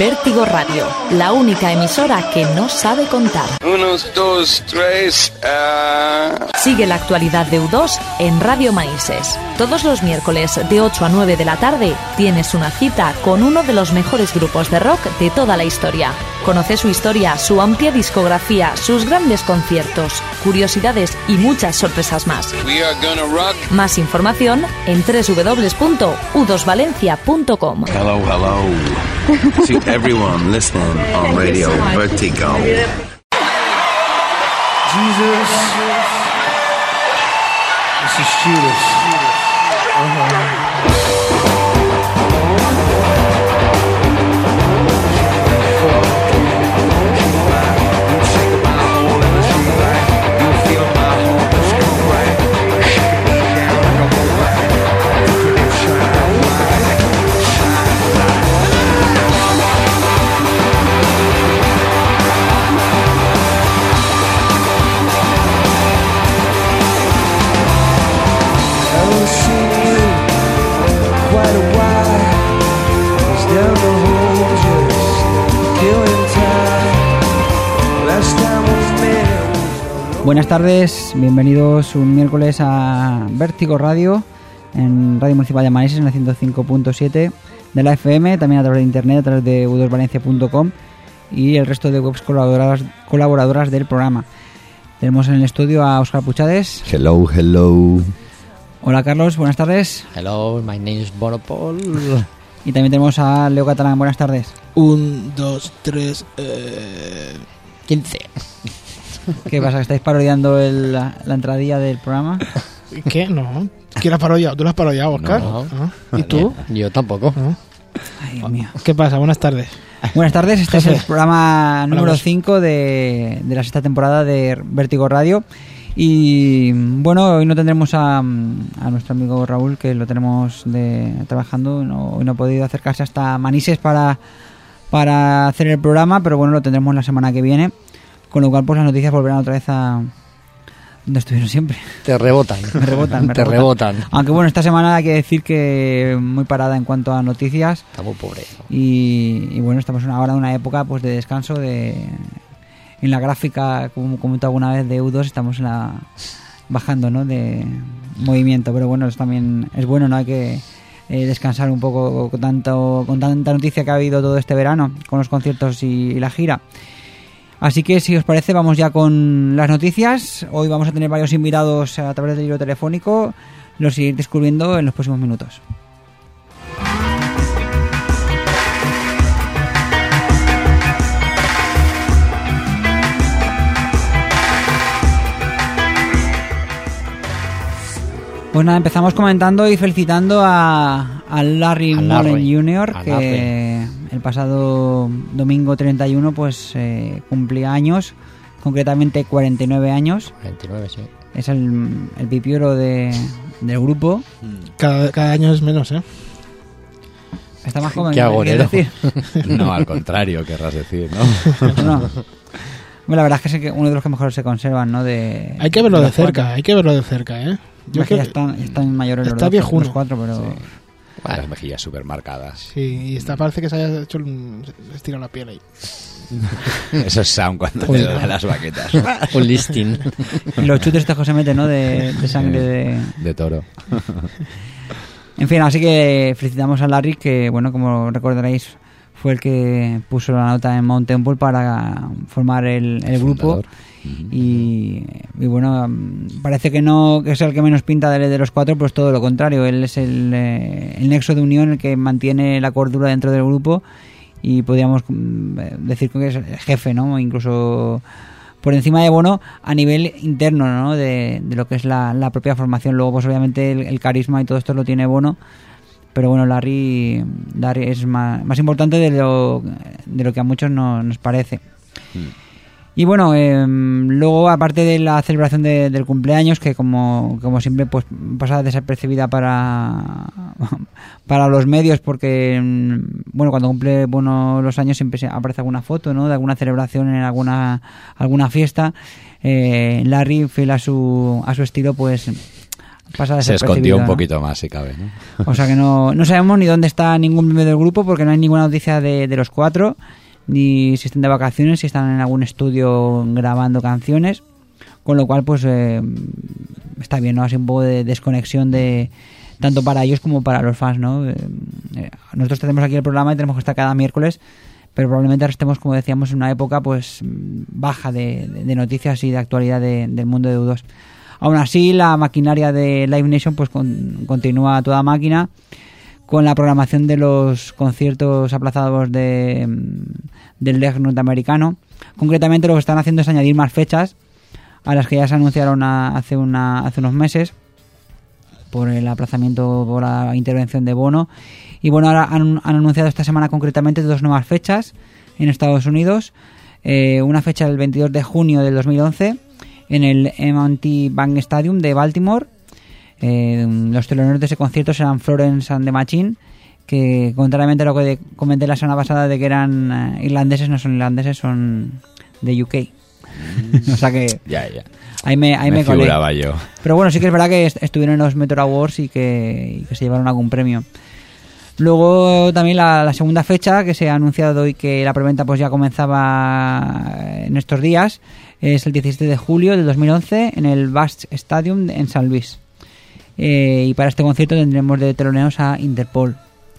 Vértigo Radio, la única emisora que no sabe contar. 1, 2, 3... Sigue la actualidad de U2 en Radio Manises. Todos los miércoles de 8 a 9 de la tarde tienes una cita con uno de los mejores grupos de rock de toda la historia. Conoce su historia, su amplia discografía, sus grandes conciertos, curiosidades y muchas sorpresas más. Más información en www.u2valencia.com. Hello, hello. To everyone listening on Radio Vertigo. Jesus, this is Judas. Buenas tardes, bienvenidos un miércoles a Vértigo Radio, en Radio Municipal de Manises, en la 105.7 de la FM, también a través de internet, a través de u2valencia.com y el resto de webs colaboradoras del programa. Tenemos en el estudio a Óscar Puchades. Hello, hello. Hola Carlos, buenas tardes. Hello, my name is Bonopol. Y también tenemos a Leo Catalán, buenas tardes. 1, 2, 3, 15. ¿Qué pasa? ¿Estáis parodiando la entradilla del programa? ¿Qué? No. ¿Quién la has parodiado? ¿Tú la has parodiado, Óscar? No. ¿Y tú? Yo tampoco. ¿No? Ay, Dios mío. ¿Qué pasa? Buenas tardes. Buenas tardes, este es Jefe. el programa número Hablamos. 5 de la sexta temporada de Vértigo Radio. Y bueno, hoy no tendremos a nuestro amigo Raúl, que lo tenemos trabajando. Hoy no ha podido acercarse hasta Manises para hacer el programa, pero bueno, lo tendremos la semana que viene. Con lo cual, pues las noticias volverán otra vez a donde estuvieron siempre. Te rebotan. Me rebotan. Aunque bueno, esta semana hay que decir que muy parada en cuanto a noticias. Está muy pobre. Y bueno, estamos ahora en una época pues de descanso, en la gráfica, como comenté alguna vez, de U2 estamos bajando, ¿no?, de movimiento. Pero bueno, también es bueno, ¿no? Hay que descansar un poco con tanta noticia que ha habido todo este verano, con los conciertos y la gira. Así que, si os parece, vamos ya con las noticias. Hoy vamos a tener varios invitados a través del hilo telefónico. Los iré descubriendo en los próximos minutos. Pues nada, empezamos comentando y felicitando a Larry Mullen Jr., que el pasado domingo 31 pues cumplía años, concretamente 49 años. 29, sí. Es el pipiolo del grupo. Cada año es menos, ¿eh? Está más joven. Qué agorero. Decir. No, al contrario, querrás decir, ¿no? No. Bueno, la verdad es que es uno de los que mejor se conservan, ¿no? Hay que verlo de cerca, ¿eh? Yo creo que están mayores está los cuatro, pero... Sí. Las mejillas súper marcadas. Sí, y parece que se haya hecho estirado la piel ahí. Eso es sound cuando le dan las baquetas. Un listing. Y los chutes estos que se meten, ¿no? De sangre de toro. En fin, así que felicitamos a Larry, que bueno, como recordaréis, fue el que puso la nota en Mount Temple para formar el grupo. Y bueno, parece que no, que es el que menos pinta de los cuatro, pues todo lo contrario. Él es el nexo de unión, el que mantiene la cordura dentro del grupo, y podríamos decir que es el jefe, ¿no? Incluso por encima de Bono a nivel interno, ¿no? De lo que es la propia formación. Luego pues obviamente el carisma y todo esto lo tiene Bono, pero bueno, Larry es más importante de lo que a muchos nos parece. Y bueno, luego, aparte de la celebración del cumpleaños, que como siempre pues pasa desapercibida para los medios, porque bueno, cuando cumple los años siempre aparece alguna foto, ¿no?, de alguna celebración en alguna fiesta. Larry, fiel a su estilo, pues pasa Se escondió desapercibido, un ¿no? poquito más, si cabe, ¿no? O sea que no sabemos ni dónde está ningún miembro del grupo, porque no hay ninguna noticia de los 4, ni si están de vacaciones, si están en algún estudio grabando canciones, con lo cual pues está bien, ¿no? Así un poco de desconexión de tanto para ellos como para los fans, ¿no? Nosotros tenemos aquí el programa y tenemos que estar cada miércoles, pero probablemente ahora estemos, como decíamos, en una época pues baja de noticias y de actualidad del mundo de U2. Aún así, la maquinaria de Live Nation pues continúa a toda máquina con la programación de los conciertos aplazados del leg norteamericano. Concretamente lo que están haciendo es añadir más fechas a las que ya se anunciaron hace unos meses por el aplazamiento, por la intervención de Bono. Y bueno, ahora han anunciado esta semana concretamente 2 nuevas fechas en Estados Unidos. Una fecha el 22 de junio del 2011 en el M&T Bank Stadium de Baltimore. Los teloneros de ese concierto serán Florence and the Machine, que contrariamente a lo que comenté la semana pasada de que eran irlandeses, no son irlandeses, son de UK. O sea que Ya. ahí me colé. figuraba yo. Pero bueno, sí que es verdad que estuvieron en los Metro Awards y que se llevaron algún premio. Luego también la segunda fecha que se ha anunciado y que la preventa pues ya comenzaba en estos días es el 17 de julio del 2011 en el Busch Stadium en San Luis. Y para este concierto tendremos de teloneros a Interpol.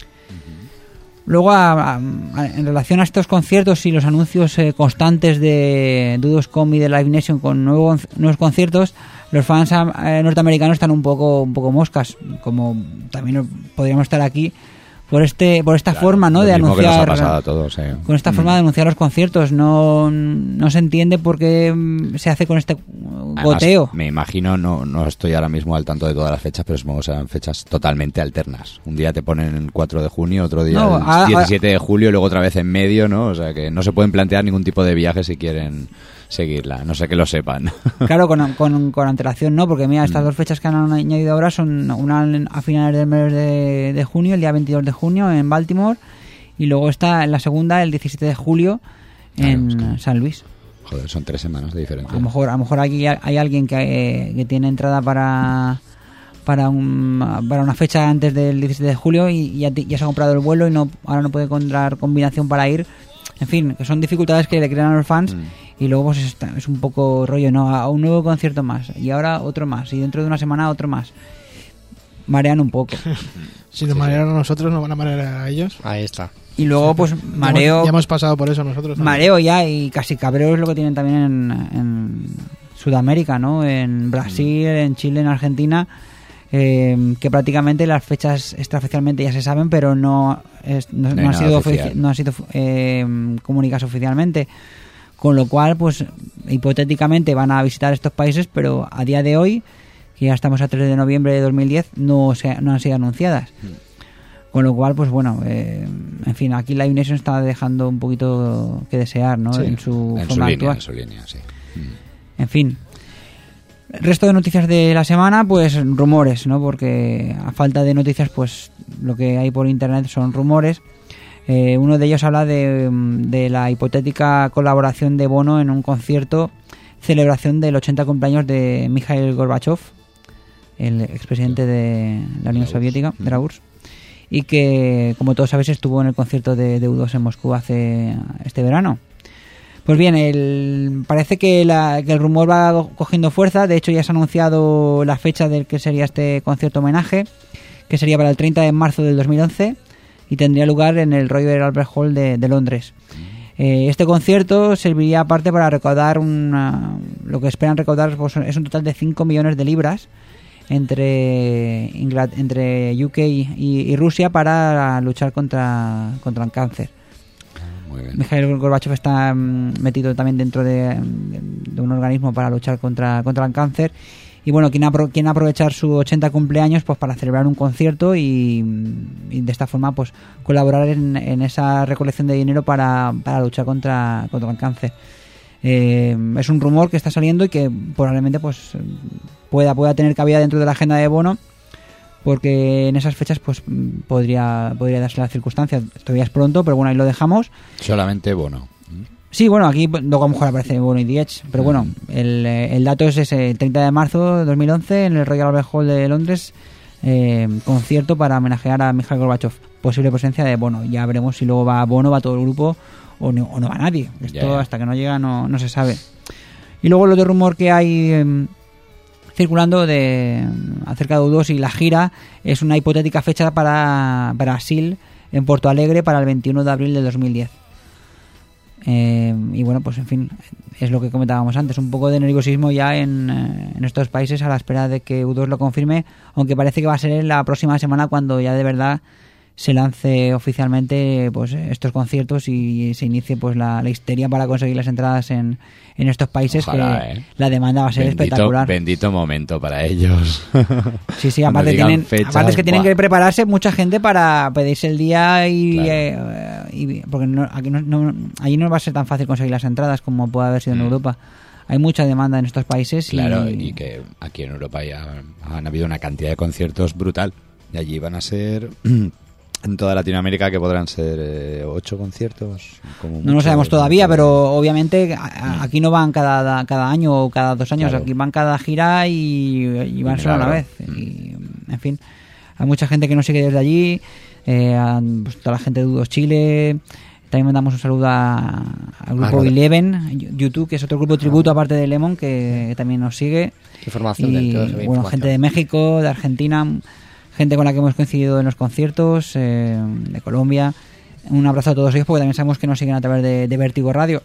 Luego, en relación a estos conciertos y los anuncios constantes de U2.com y de Live Nation con nuevos conciertos, los fans norteamericanos están un poco moscas, como también podríamos estar aquí por esta forma, ¿no? De mismo anunciar. que nos ha pasado a todos, Con esta forma de anunciar los conciertos, no se entiende por qué se hace con este goteo. Además, me imagino, no estoy ahora mismo al tanto de todas las fechas, pero supongo que serán fechas totalmente alternas. Un día te ponen el 4 de junio, otro día el 17 de julio, luego otra vez en medio, ¿no? O sea que no se pueden plantear ningún tipo de viaje si quieren seguirla, no sé que lo sepan. Claro, con antelación no, porque mira, estas 2 fechas que han añadido ahora son una a finales del mes de junio, el día 22 de junio en Baltimore, y luego está en la segunda el 17 de julio en San Luis. Joder, son 3 semanas de diferencia. A lo mejor aquí hay alguien que tiene entrada para una fecha antes del 17 de julio y ya se ha comprado el vuelo y ahora no puede encontrar combinación para ir. En fin, que son dificultades que le crean a los fans y luego pues es un poco rollo, ¿no? A un nuevo concierto más y ahora otro más y dentro de una semana otro más. Marean un poco. Si nos marearon a nosotros, nos van a marear a ellos. Ahí está. Y luego pues mareo. Ya hemos pasado por eso nosotros también. Mareo ya y casi cabreo es lo que tienen también en Sudamérica, ¿no? En Brasil, en Chile, en Argentina. Que prácticamente las fechas extraoficialmente ya se saben, pero no han sido comunicadas oficialmente, con lo cual pues hipotéticamente van a visitar estos países, pero a día de hoy, que ya estamos a 3 de noviembre de 2010, no han sido anunciadas, con lo cual pues bueno, en fin, aquí Live Nation está dejando un poquito que desear, ¿no? Sí, en su forma actual. En su línea, sí. En fin. El resto de noticias de la semana, pues rumores, ¿no? Porque a falta de noticias, pues lo que hay por internet son rumores. Uno de ellos habla de la hipotética colaboración de Bono en un concierto, celebración del 80 cumpleaños de Mikhail Gorbachev, el expresidente de la Unión Soviética, de la URSS, y que, como todos sabéis, estuvo en el concierto de U2 en Moscú este verano. Pues bien, parece que el rumor va cogiendo fuerza. De hecho, ya se ha anunciado la fecha del que sería este concierto homenaje, que sería para el 30 de marzo del 2011 y tendría lugar en el Royal Albert Hall de Londres. Este concierto serviría aparte para recaudar lo que esperan recaudar pues, es un total de 5 millones de libras entre UK y Rusia para luchar contra el cáncer. Mikhail Gorbachev está metido también dentro de un organismo para luchar contra el cáncer y bueno, quieren aprovechar su 80 cumpleaños pues para celebrar un concierto y de esta forma pues colaborar en esa recolección de dinero para luchar contra el cáncer. Es un rumor que está saliendo y que probablemente pues pueda tener cabida dentro de la agenda de Bono, porque en esas fechas pues podría darse la circunstancia. Todavía es pronto, pero bueno, ahí lo dejamos. Solamente Bono. Sí, bueno, aquí luego a lo mejor aparece Bonnie the Edge, pero bueno, el dato es ese, 30 de marzo de 2011 en el Royal Albert Hall de Londres, concierto para homenajear a Mikhail Gorbachev. Posible presencia de Bono. Ya veremos si luego va Bono, va todo el grupo o no va nadie. Esto hasta que no llega no se sabe. Y luego el otro rumor que hay circulando acerca de U2 y la gira es una hipotética fecha para Brasil en Porto Alegre para el 21 de abril de 2010. Y bueno, pues en fin, es lo que comentábamos antes, un poco de nerviosismo ya en estos países a la espera de que U2 lo confirme, aunque parece que va a ser en la próxima semana cuando ya de verdad se lance oficialmente pues estos conciertos y se inicie pues la histeria para conseguir las entradas en estos países. Ojalá, que la demanda va a ser espectacular. Bendito momento para ellos. Sí, aparte es que tienen que prepararse mucha gente para pedirse el día y porque allí no va a ser tan fácil conseguir las entradas como puede haber sido en Europa. Hay mucha demanda en estos países. Claro, y que aquí en Europa ya han habido una cantidad de conciertos brutal. Y allí van a ser... En toda Latinoamérica que podrán ser 8 conciertos. No lo sabemos todavía, pero obviamente aquí no van cada año o cada 2 años. Claro. Aquí van cada gira y van solo una vez. Y, en fin, hay mucha gente que nos sigue desde allí. Pues toda la gente de U2 Chile. También mandamos un saludo al grupo Eleven, YouTube, que es otro grupo tributo aparte de Lemon, que también nos sigue. Información y, bueno, gente de México, de Argentina... Gente con la que hemos coincidido en los conciertos, de Colombia. Un abrazo a todos ellos porque también sabemos que nos siguen a través de Vértigo Radio.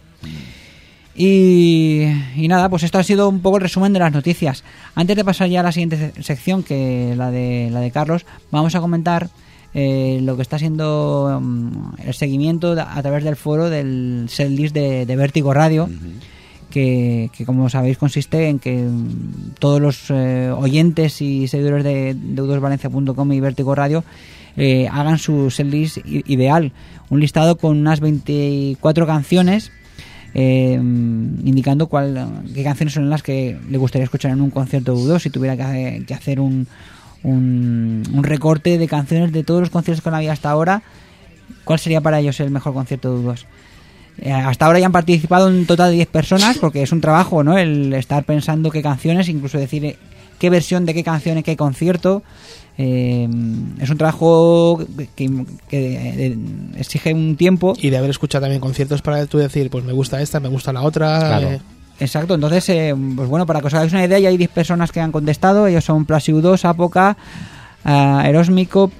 Y nada, pues esto ha sido un poco el resumen de las noticias. Antes de pasar ya a la siguiente sección, que la de Carlos, vamos a comentar lo que está siendo el seguimiento a través del foro del setlist de Vértigo Radio. Que como sabéis consiste en que todos los oyentes y seguidores de u2valencia.com y Vértigo Radio hagan su setlist ideal, un listado con unas 24 canciones indicando qué canciones son las que le gustaría escuchar en un concierto de U2 si tuviera que hacer un recorte de canciones de todos los conciertos que han habido hasta ahora. ¿Cuál sería para ellos el mejor concierto de U2? Hasta ahora ya han participado un total de 10 personas, porque es un trabajo, ¿no? El estar pensando qué canciones, incluso decir qué versión de qué canción y qué concierto. Es un trabajo que exige un tiempo. Y de haber escuchado también conciertos para tú decir, pues me gusta esta, me gusta la otra. Claro. Exacto, entonces, pues bueno, para que os hagáis una idea, ya hay 10 personas que han contestado. Ellos son Plus U2, Apoca, Erosmico,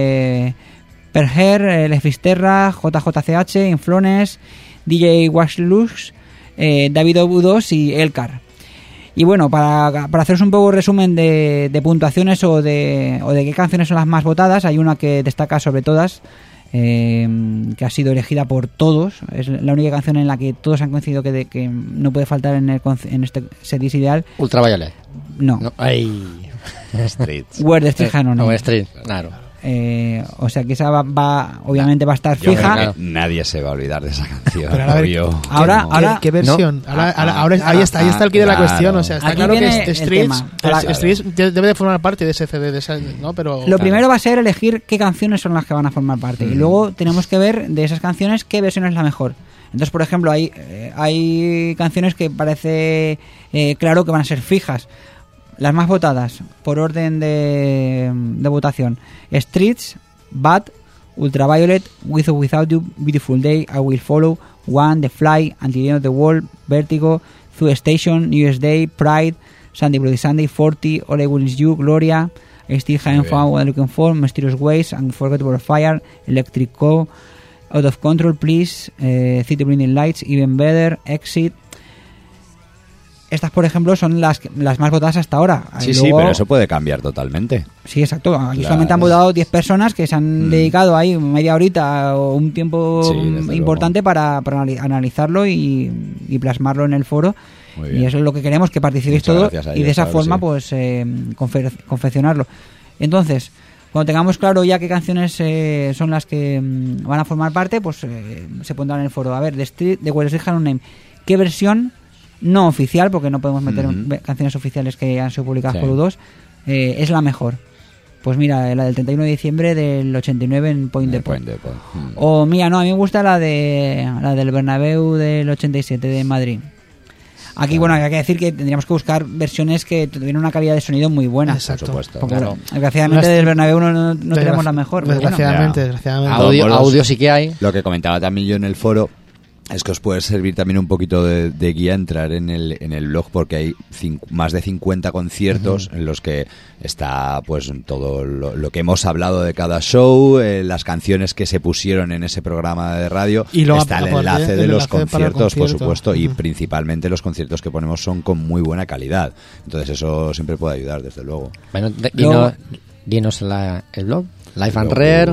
Perher, Lefisterra, JJCH, Inflones, DJ Waxlux, David U2 y Elcar. Y bueno, para haceros un poco resumen de puntuaciones o de qué canciones son las más votadas, hay una que destaca sobre todas, que ha sido elegida por todos. Es la única canción en la que todos han coincidido que no puede faltar en este setlist ideal. Ultraviolet. No. Ay. Streets. Where the Streets Have No Name. Street, claro. O sea que esa obviamente va a estar fija. Nadie se va a olvidar de esa canción. Pero ahora ¿qué versión? ¿No? Ahora ahí está el quid de la cuestión. O sea, está claro que Streets debe de formar parte de ese CD, ¿no? Pero lo primero va a ser elegir qué canciones son las que van a formar parte y luego tenemos que ver de esas canciones qué versión es la mejor. Entonces, por ejemplo, hay canciones que parece claro que van a ser fijas. Las más votadas por orden de votación: Streets, Bad, Ultraviolet, With or Without You, Beautiful Day, I Will Follow, One, The Fly, Until the End of the World, Vertigo, Through Station, New Year's Day, Pride, Sunday Bloody Sunday, 40, All I Want Is You, Gloria, I Still Haven't Found What I'm Looking For, Mysterious Ways, Unforgettable Fire, Electric Co, Out of Control, Please, City Blinding Lights, Even Better, Exit. Estas, por ejemplo, son las más votadas hasta ahora. Sí, luego, sí, pero eso puede cambiar totalmente. Sí, exacto. Aquí solamente han votado 10 personas que se han dedicado ahí media horita o un tiempo importante para analizarlo y plasmarlo en el foro. Y eso es lo que queremos, que participéis todos y de esa forma pues confeccionarlo. Entonces, cuando tengamos claro ya qué canciones son las que van a formar parte, pues se pondrán en el foro. A ver, de Where Streets Have No Name, ¿qué versión no oficial, porque no podemos meter canciones oficiales que han sido publicadas por U2, es la mejor? Pues mira, la del 31 de diciembre del 89 en Point Depot. O mira, no, a mí me gusta la del Bernabéu del 87 de Madrid. Aquí, bueno, hay que decir que tendríamos que buscar versiones que tuvieran una calidad de sonido muy buena. Exacto. Por supuesto. Porque, claro, desgraciadamente del Bernabéu no tenemos la mejor. Desgraciadamente. Audio sí que hay. Lo que comentaba también yo en el foro es que os puede servir también un poquito de guía entrar en el blog, porque hay más de 50 conciertos en los que está pues todo lo que hemos hablado de cada show, las canciones que se pusieron en ese programa de radio, y está el enlace de los conciertos, por supuesto, y principalmente los conciertos que ponemos son con muy buena calidad. Entonces eso siempre puede ayudar, desde luego. Bueno, dinos el blog. Live and Rare.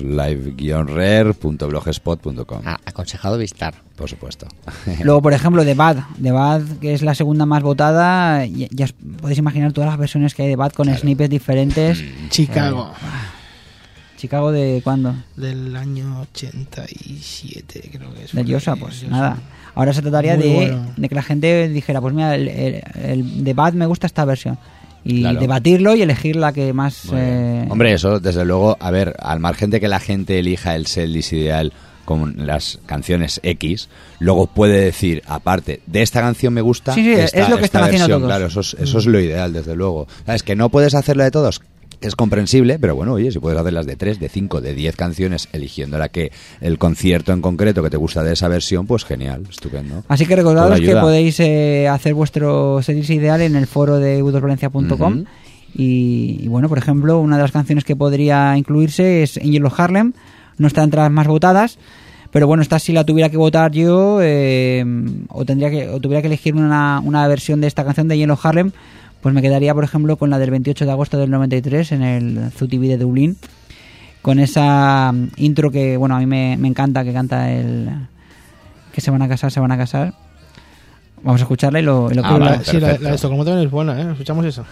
live-rare.blogspot.com. Aconsejado visitar. Por supuesto. Luego, por ejemplo, The Bad, que es la segunda más votada. Ya podéis imaginar todas las versiones que hay de Bad con snippets diferentes. Chicago. ¿Chicago de cuándo? Del año 87, creo que es. De Yosa, pues nada. Ahora se trataría de que la gente dijera, pues mira, el The Bad me gusta esta versión. Y debatirlo y elegir la que más... Hombre, eso, desde luego, a ver, al margen de que la gente elija el setlist ideal con las canciones X, luego puede decir, aparte, de esta canción me gusta... Sí, es lo que están haciendo todos. Claro, eso es lo ideal, desde luego. ¿Sabes? Que no puedes hacerla de todos, es comprensible, pero bueno, oye, si puedes hacer las de 3, de 5, de 10 canciones, eligiendo la que el concierto en concreto que te gusta de esa versión, pues genial, estupendo. Así que recordaros que podéis hacer vuestro setlist ideal en el foro de u2valencia.com. Y bueno, por ejemplo, una de las canciones que podría incluirse es Angel of Harlem. No está entre las más votadas, pero bueno, esta si la tuviera que votar yo, o tuviera que elegir una versión de esta canción de Angel of Harlem, pues me quedaría, por ejemplo, con la del 28 de agosto del 93 en el ZooTV de Dublín, con esa intro que, bueno, a mí me encanta, que canta el que se van a casar. Vamos a escucharla y lo que... Vale, sí, la de Estocolmo también es buena, ¿eh? Escuchamos eso.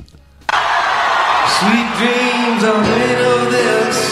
Sweet dreams are made of this.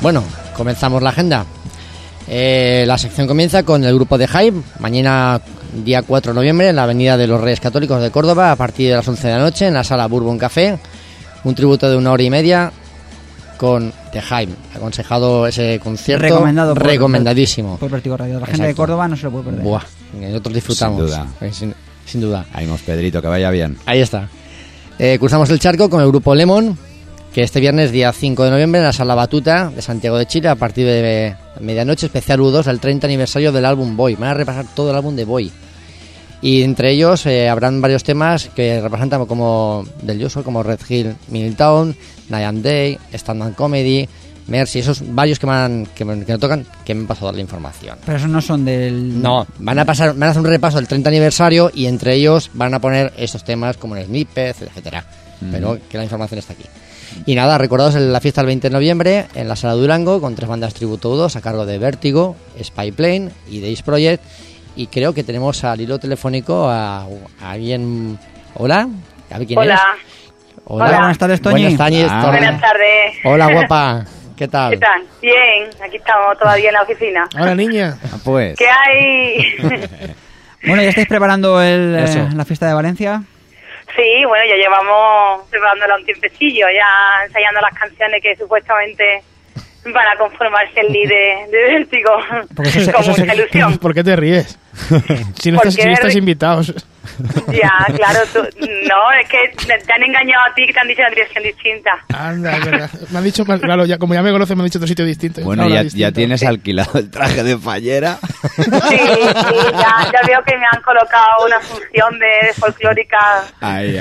Bueno, comenzamos la agenda. La sección comienza con el grupo de Hype, mañana día 4 de noviembre en la Avenida de los Reyes Católicos de Córdoba a partir de las 11 de la noche en la sala Bourbon Café, un tributo de 1 hora y media con The Hype, aconsejado ese concierto, recomendadísimo por Vértigo Radio. La gente de Córdoba no se lo puede perder. Buah, nosotros disfrutamos. Sin duda. Ánimos, Pedrito, que vaya bien. Ahí está. Cruzamos el charco con el grupo Lemon, que este viernes día 5 de noviembre en la Sala Batuta de Santiago de Chile a partir de medianoche, especial U2 al 30 aniversario del álbum Boy. Van a repasar todo el álbum de Boy y entre ellos habrán varios temas que representan como del Yoso, como Red Hill Middletown, Night and Day, Stand Up Comedy, Mercy, esos varios que no tocan, que me han pasado a dar la información. Pero esos no son del... No, van a hacer un repaso del 30 aniversario y entre ellos van a poner estos temas como el Snippet, etcétera. Pero que la información está aquí. Y nada, recordados en la fiesta del 20 de noviembre en la Sala Durango con 3 bandas tributo U2 a cargo de Vértigo, Spy Plane y Days Project. Y creo que tenemos al hilo telefónico a alguien... ¿Hola? ¿A ver quién es? Hola, buenas tardes, Toñi. Buenas tardes. Hola, guapa. ¿Qué tal? ¿Qué tal? Bien, aquí estamos todavía en la oficina. Hola, niña. Pues. ¿Qué hay? Bueno, ¿ya estáis preparando la fiesta de Valencia? Sí, bueno, ya llevamos preparándola un tiempecillo, ya ensayando las canciones que supuestamente van a conformarse el lead de Vértigo. Con mucha ilusión. ¿Por qué te ríes? Si no estás invitados. Ya, claro, no, es que te han engañado a ti, que te han dicho una dirección distinta. Anda, es verdad. Me han dicho, claro, ya, como ya me conocen, me han dicho otro sitio distinto. Bueno, ya tienes alquilado el traje de fallera. Sí, ya veo que me han colocado una función de folclórica. Ay.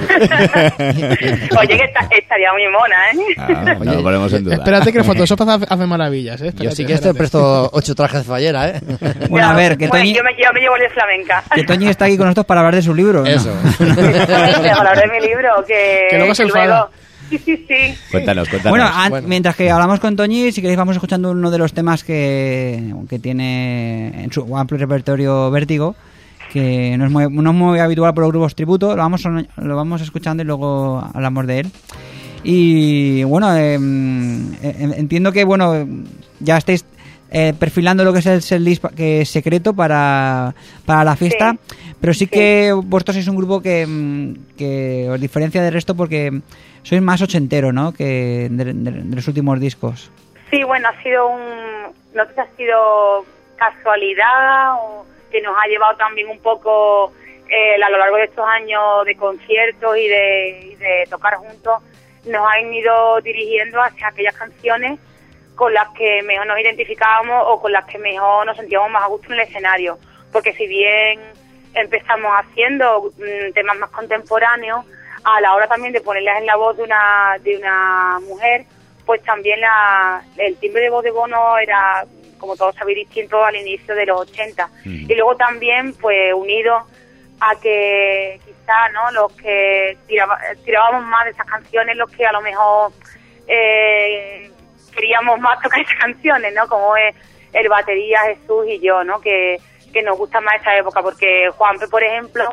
Oye, que estaría muy mona, ¿eh? No lo ponemos en duda. Espérate que Photoshop hace maravillas, ¿eh? Yo sí que te presto 8 trajes de fallera, ¿eh? Bueno, a ver, que Toñi... Yo me llevo el de flamenca. Que Toñi está aquí con nosotros para hablar de su libro. Eso. Para hablar de mi libro, que luego se enfada. Sí. Cuéntanos. Bueno, mientras que hablamos con Toñi, si queréis vamos escuchando uno de los temas que tiene en su amplio repertorio Vértigo, que no es muy habitual por los grupos tributo. Lo vamos escuchando y luego hablamos de él. Y bueno, entiendo que ya estáis perfilando lo que es el setlist que es secreto para la fiesta, sí. Pero sí que vosotros sois un grupo que os diferencia del resto porque sois más ochentero, ¿no? Que de los últimos discos. Sí, bueno, no sé si ha sido casualidad o que nos ha llevado también un poco a lo largo de estos años de conciertos y de tocar juntos, nos han ido dirigiendo hacia aquellas canciones con las que mejor nos identificábamos o con las que mejor nos sentíamos más a gusto en el escenario, porque si bien empezamos haciendo temas más contemporáneos, a la hora también de ponerlas en la voz de una mujer, pues también el timbre de voz de Bono era, como todos sabéis, distinto al inicio de los 80. Y luego también, pues unido a que quizá, ¿no?, los que tirábamos más de esas canciones, los que a lo mejor queríamos más tocar esas canciones, ¿no?, como es el batería, Jesús y yo, ¿no?, que nos gusta más esa época, porque Juanpe, por ejemplo,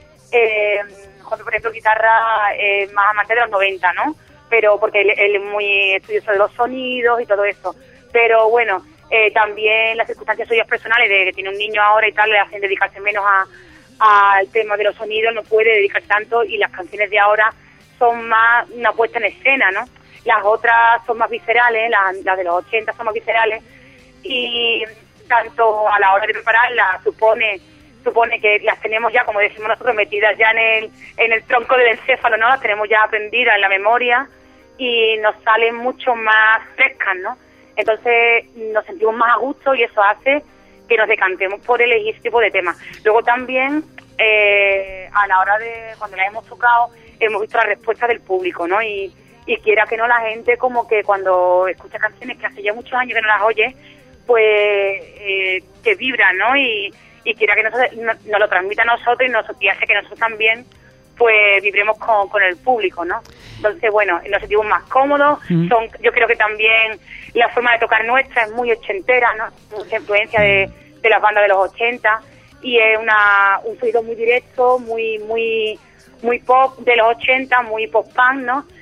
guitarra más amante de los 90, ¿no?, pero porque él es muy estudioso de los sonidos y todo eso, pero bueno, también las circunstancias suyas personales de que tiene un niño ahora y tal le hacen dedicarse menos al tema de los sonidos, no puede dedicar tanto, y las canciones de ahora son más una puesta en escena, ¿no? Las otras son más viscerales, las de los 80 son más viscerales, y tanto a la hora de prepararlas supone que las tenemos ya, como decimos nosotros, metidas ya en el tronco del encéfalo, ¿no? Las tenemos ya aprendidas en la memoria y nos salen mucho más frescas, ¿no? Entonces nos sentimos más a gusto y eso hace que nos decantemos por elegir este tipo de temas. Luego también, a la hora de cuando las hemos tocado, hemos visto la respuesta del público, ¿no? Y quiera que no, la gente como que cuando escucha canciones que hace ya muchos años que no las oye, pues que vibran, ¿no? Y quiera que nos lo transmita a nosotros y hace que nosotros también pues vibremos con el público, ¿no? Entonces, bueno, nos sentimos más cómodos. Yo creo que también la forma de tocar nuestra es muy ochentera, ¿no? Mucha influencia de las bandas de los 80, y es un sonido muy directo, muy pop de los 80, muy pop punk, ¿no?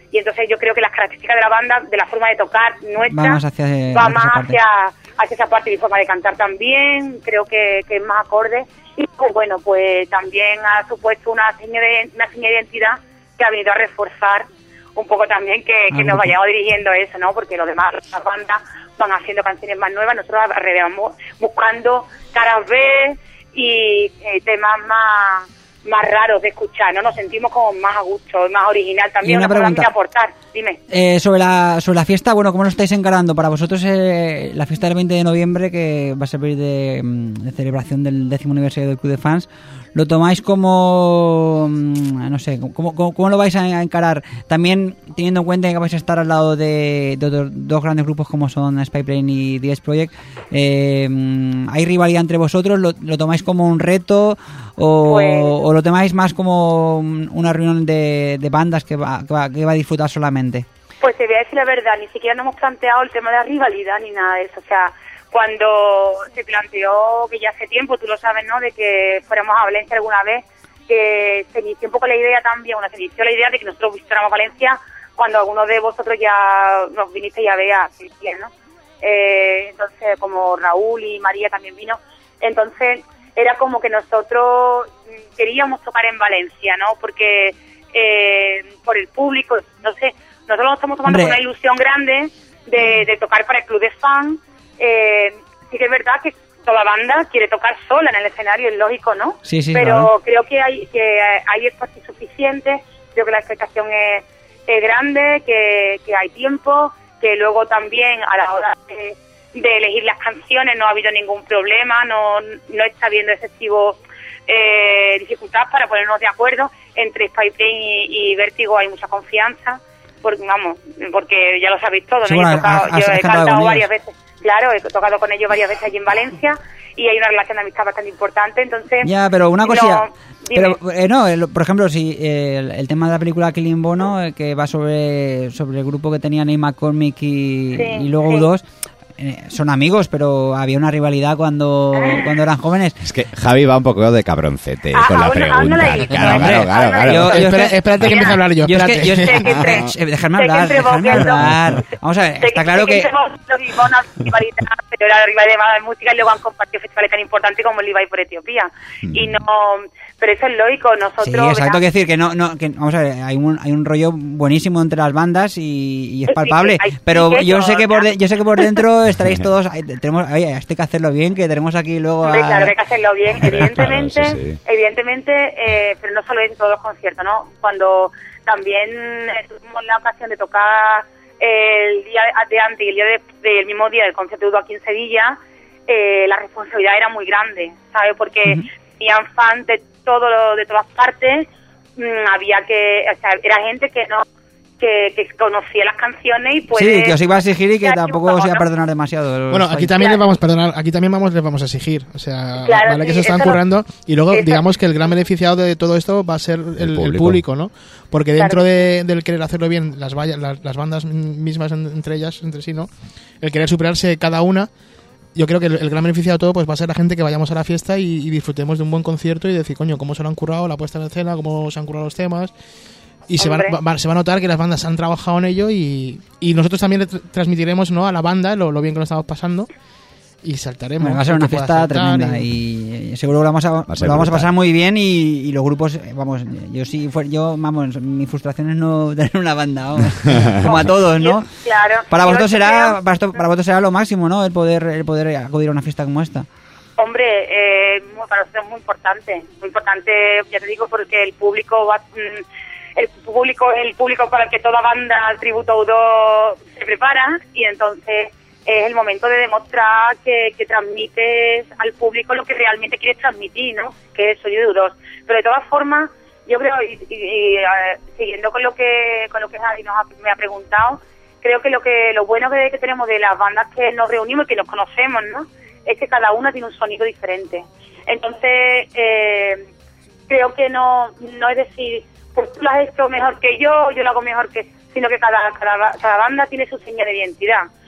y entonces yo creo que las características de la banda, de la forma de tocar nuestra, va más hacia esa parte, y forma de cantar también, creo que es más acorde. Y pues bueno, pues también ha supuesto una seña de identidad que ha venido a reforzar un poco también que nos vayamos dirigiendo a eso, ¿no? Porque los demás, las bandas van haciendo canciones más nuevas, nosotros vamos buscando caras B y temas más raros de escuchar, ¿no? Nos sentimos como más a gusto, más original también. Y una pregunta, aportar, dime. Sobre la fiesta, bueno, ¿cómo lo estáis encarando? Para vosotros la fiesta del 20 de noviembre, que va a servir de celebración del 10º aniversario del Club de Fans, ¿lo tomáis como, no sé, cómo lo vais a encarar? También teniendo en cuenta que vais a estar al lado de otros dos grandes grupos como son Spyplane y DS Projekt, ¿hay rivalidad entre vosotros? ¿Lo tomáis como un reto o lo tomáis más como una reunión de bandas que va a disfrutar solamente? Pues te voy a decir la verdad, ni siquiera nos hemos planteado el tema de la rivalidad ni nada de eso, o sea, cuando se planteó, que ya hace tiempo, tú lo sabes, ¿no?, de que fuéramos a Valencia alguna vez, que se inició un poco la idea también, se inició la idea de que nosotros visitáramos Valencia cuando algunos de vosotros ya nos vinisteis a ver a Cristian, ¿no? Entonces, como Raúl y María también vino, entonces era como que nosotros queríamos tocar en Valencia, ¿no?, porque por el público, no sé, nosotros nos estamos tomando una ilusión grande de tocar para el Club de Fans. Sí que es verdad que toda banda quiere tocar sola en el escenario, es lógico, ¿no? Sí, pero claro. Creo que hay espacio suficiente, creo que la expectación es grande, que hay tiempo, que luego también a la hora de elegir las canciones no ha habido ningún problema, no está habiendo excesivo dificultad para ponernos de acuerdo. Entre Spyplane y Vértigo hay mucha confianza, porque ya lo sabéis todo, ¿no? Sí, yo he cantado varias veces. Claro, he tocado con ellos varias veces allí en Valencia y hay una relación de amistad bastante importante, entonces... Ya, pero una cosilla... Dime. Pero, por ejemplo, si el tema de la película Killing Bono, que va sobre el grupo que tenían Neil McCormick y luego U2... son amigos, pero había una rivalidad cuando eran jóvenes. Es que Javi va un poco de cabroncete con la pregunta. Claro. Espérate que empiece a hablar yo. Dejadme hablar. Vamos a ver, está claro que... Pero la rivalidad de música y luego han compartido festivales tan importantes como el Levi por Etiopía. Y no... Pero eso es lógico, nosotros... Sí, exacto, que decir que vamos a ver, hay un rollo buenísimo entre las bandas y es palpable, pero yo sé que por dentro estaréis todos, esto hay que hacerlo bien, que tenemos aquí luego... Claro que hay que hacerlo bien, evidentemente, pero no solo en todos los conciertos, ¿no? Cuando también tuvimos la ocasión de tocar el día de antes y el día del mismo día del concierto de U2 aquí en Sevilla, la responsabilidad era muy grande, ¿sabes? Porque tenían fans de todas partes, había que, o sea, era gente que conocía las canciones y puede... Sí, que os iba a exigir y que tampoco os iba a perdonar demasiado. Bueno, aquí también les vamos a perdonar, aquí también les vamos a exigir, o sea, vale, sí, que se están currando y luego digamos que el gran beneficiado de todo esto va a ser el público, ¿no? Porque dentro del querer hacerlo bien, las bandas mismas entre ellas, entre sí, ¿no? El querer superarse cada una, yo creo que el gran beneficiado de todo pues va a ser la gente que vayamos a la fiesta y disfrutemos de un buen concierto y decir, coño, cómo se lo han currado la puesta en escena, cómo se han curado los temas. Y se va a notar que las bandas han trabajado en ello y nosotros también le transmitiremos, ¿no?, a la banda lo bien que lo estamos pasando y saltaremos. Va a ser una fiesta tremenda y seguro que lo vamos a pasar muy bien y los grupos, mi frustración es no tener una banda, vamos, como a todos, ¿no? Claro. Para vosotros será lo máximo, ¿no?, el poder acudir a una fiesta como esta. Hombre, para nosotros es muy importante, ya te digo, porque el público es el público para el que toda banda tributo a U2 se prepara y entonces es el momento de demostrar que transmites al público lo que realmente quieres transmitir, ¿no? Que es Soy de U2. Pero de todas formas, yo creo, siguiendo con lo que Javi me ha preguntado, creo que lo bueno que tenemos de las bandas que nos reunimos y que nos conocemos, ¿no?, es que cada una tiene un sonido diferente. Entonces, creo que no es decir, pues tú lo has hecho mejor que yo lo hago mejor que... Sino que cada banda tiene su seña de identidad.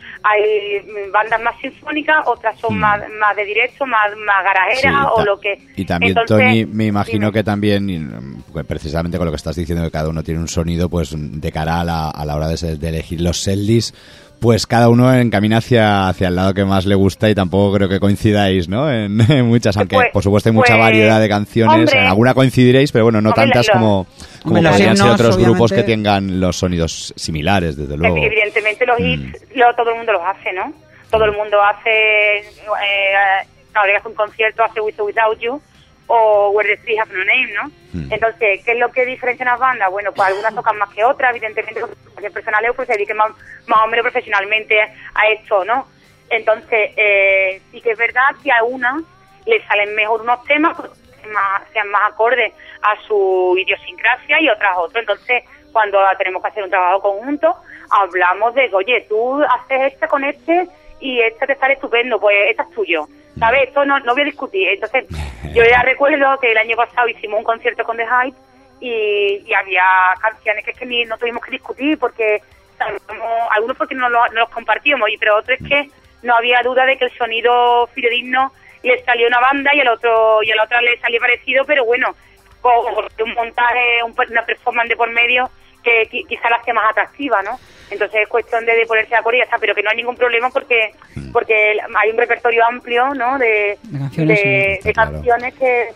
hay bandas más sinfónicas, otras son más de directo, más garajeras o lo que... Y también, entonces, Toñi, me imagino que también, precisamente con lo que estás diciendo, que cada uno tiene un sonido, pues de cara a la hora de elegir los setlist, pues cada uno encamina hacia el lado que más le gusta y tampoco creo que coincidáis, ¿no? En muchas, aunque por supuesto hay mucha variedad de canciones, hombre, en alguna coincidiréis, pero bueno, no tantas como podrían ser otros grupos que tengan los sonidos similares, desde luego. Evidentemente los hits, todo el mundo los hace, ¿no? Todo el mundo hace, cuando llegas a un concierto, hace With or Without You, o Where the Streets Have No Name, ¿no? Entonces, ¿qué es lo que diferencia las bandas? Bueno, pues algunas tocan más que otras, evidentemente, porque personales pues se dediquen más o menos profesionalmente a esto, ¿no? Entonces, sí que es verdad que a unas les salen mejor unos temas, sean más acordes a su idiosincrasia y otras otros. Entonces, cuando tenemos que hacer un trabajo conjunto, hablamos de, oye, tú haces este con este y este te sale estupendo, pues este es tuyo. ¿Sabes? Esto no voy a discutir. Entonces, yo ya recuerdo que el año pasado hicimos un concierto con The Hype y había canciones que ni no tuvimos que discutir porque algunos porque no los compartíamos, pero otros es que no había duda de que el sonido fidedigno le salió una banda y a la otra le salió parecido, pero bueno, con un montaje, una performance de por medio que quizá la hacía más atractiva, ¿no? Entonces es cuestión de ponerse de acuerdo y ya está, pero que no hay ningún problema porque hay un repertorio amplio, ¿no? De canciones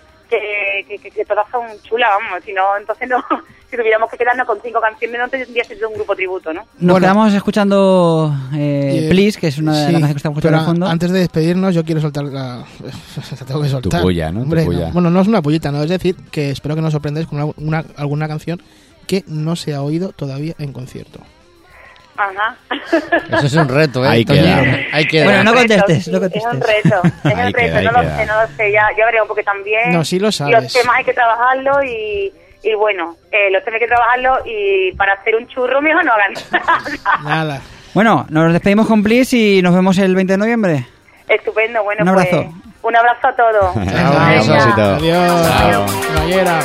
que todas son chulas, vamos, si no, entonces no, si tuviéramos que quedarnos con 5 canciones no tendría que ser un grupo tributo, ¿no? Nos quedamos escuchando Please, que es una de las canciones que estamos escuchando de fondo. Antes de despedirnos yo quiero soltar tengo que soltar. Tu puya, ¿no? Hombre, no, bueno, no es una pullita, no, es decir, que espero que nos sorprendáis con alguna canción que no se ha oído todavía en concierto. Ajá. Eso es un reto, ¿eh? Ahí queda. Bueno, no contestes. Es un reto, no lo sé, ya veré un poco también. No, sí lo sabes. Los temas hay que trabajarlo y bueno, los temas hay que trabajarlo y para hacer un churro mejor no hagan nada. Bueno, nos despedimos con Please y nos vemos el 20 de noviembre. Estupendo, bueno, un abrazo. Pues un abrazo a todos. Adiós. Caballera.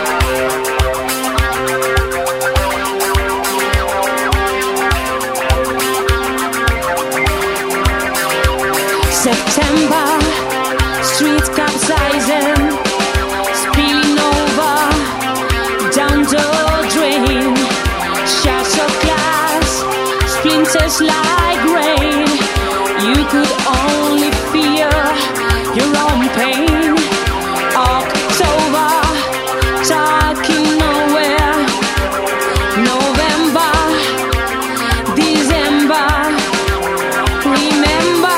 September, streets capsizing, spilling over, down the drain, shards of glass, splinters like rain, you could only fear your own pain, October, talking nowhere, November, December, remember,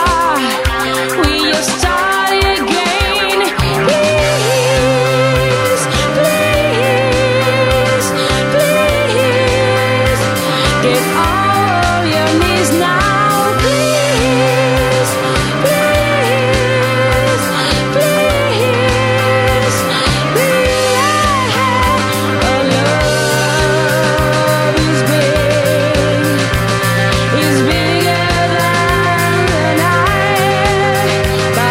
start again. Please, please, please, get all your knees now. Please, please, please, our love is big, is bigger than the night.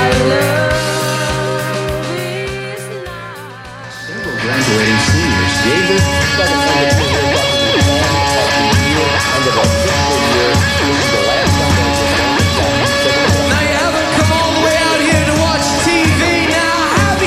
Graduating seniors gave this Now you haven't come all the way out here to watch TV now, have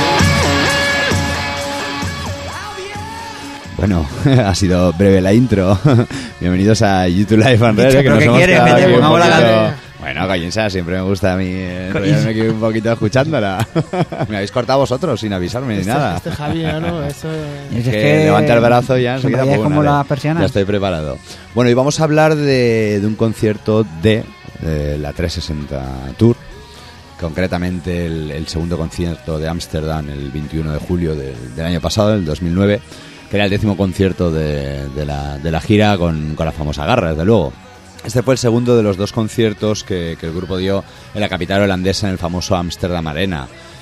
ya? Bueno, ha sido breve la intro. Bienvenidos a YouTube Live and Red, que nos hemos quieres, quedado aquí un pongamos poquito... Bueno, cállense, siempre me gusta a mí enrollarme aquí un poquito escuchándola. Me habéis cortado vosotros sin avisarme ni nada. Javi, ¿no? Eso es que levanta el brazo y ya enseguida pues, como las persianas. Ya estoy preparado. Bueno, y vamos a hablar de un concierto de la 360 Tour. Concretamente el segundo concierto de Ámsterdam el 21 de julio del año pasado, del 2009, que era el 10º concierto de la gira con la famosa garra, desde luego. Este fue el segundo de los 2 conciertos que el grupo dio en la capital holandesa, en el famoso Amsterdam Arena.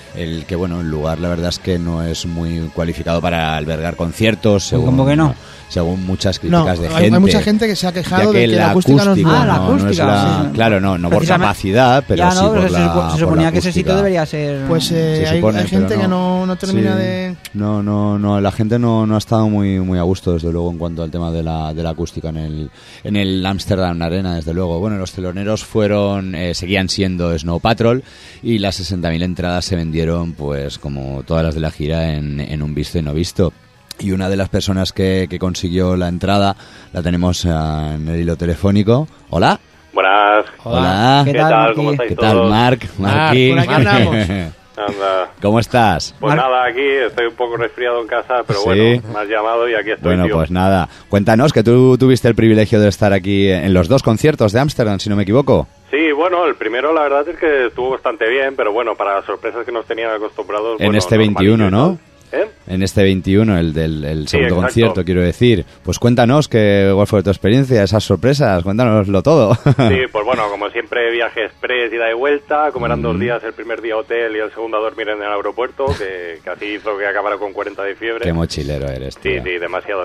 el que, bueno, el lugar la verdad es que no es muy cualificado para albergar conciertos. Según, ¿Cómo que no? Según muchas críticas de hay gente. Hay mucha gente que se ha quejado de que la acústica no es buena. buena. La acústica. Sí. Claro, no por capacidad, pero ya, sí por la se suponía por que ese sitio debería ser... Pues hay gente que no termina de... No, la gente no ha estado muy a gusto, desde luego, en cuanto al tema de la acústica en el Amsterdam Arena, desde luego. Bueno, los teloneros seguían siendo Snow Patrol, y las 60.000 entradas se vendieron, pues como todas las de la gira, en un visto y no visto. Y una de las personas que consiguió la entrada la tenemos en el hilo telefónico. Hola. Buenas. Hola. ¿Qué tal? ¿Cómo estáis todos? ¿Qué tal, Marc? Marquín. Por aquí andamos. Anda. ¿Cómo estás? Pues nada, aquí estoy un poco resfriado en casa, pero bueno, me has llamado y aquí estoy. Bueno, tío. pues nada. Cuéntanos, que tú tuviste el privilegio de estar aquí en los 2 conciertos de Ámsterdam, si no me equivoco. Sí, bueno, el primero la verdad es que estuvo bastante bien, pero bueno, para las sorpresas que nos tenían acostumbrados... En este 21, ¿no? ¿Eh? En este 21, el segundo exacto. concierto, quiero decir. Pues cuéntanos cuál fue tu experiencia, esas sorpresas, cuéntanoslo todo. Sí, pues bueno, como siempre, viaje express, ida y vuelta, como eran 2 días, el primer día hotel y el segundo a dormir en el aeropuerto, que casi hizo que acabara con 40 de fiebre. Qué mochilero eres, tío. Sí, demasiado.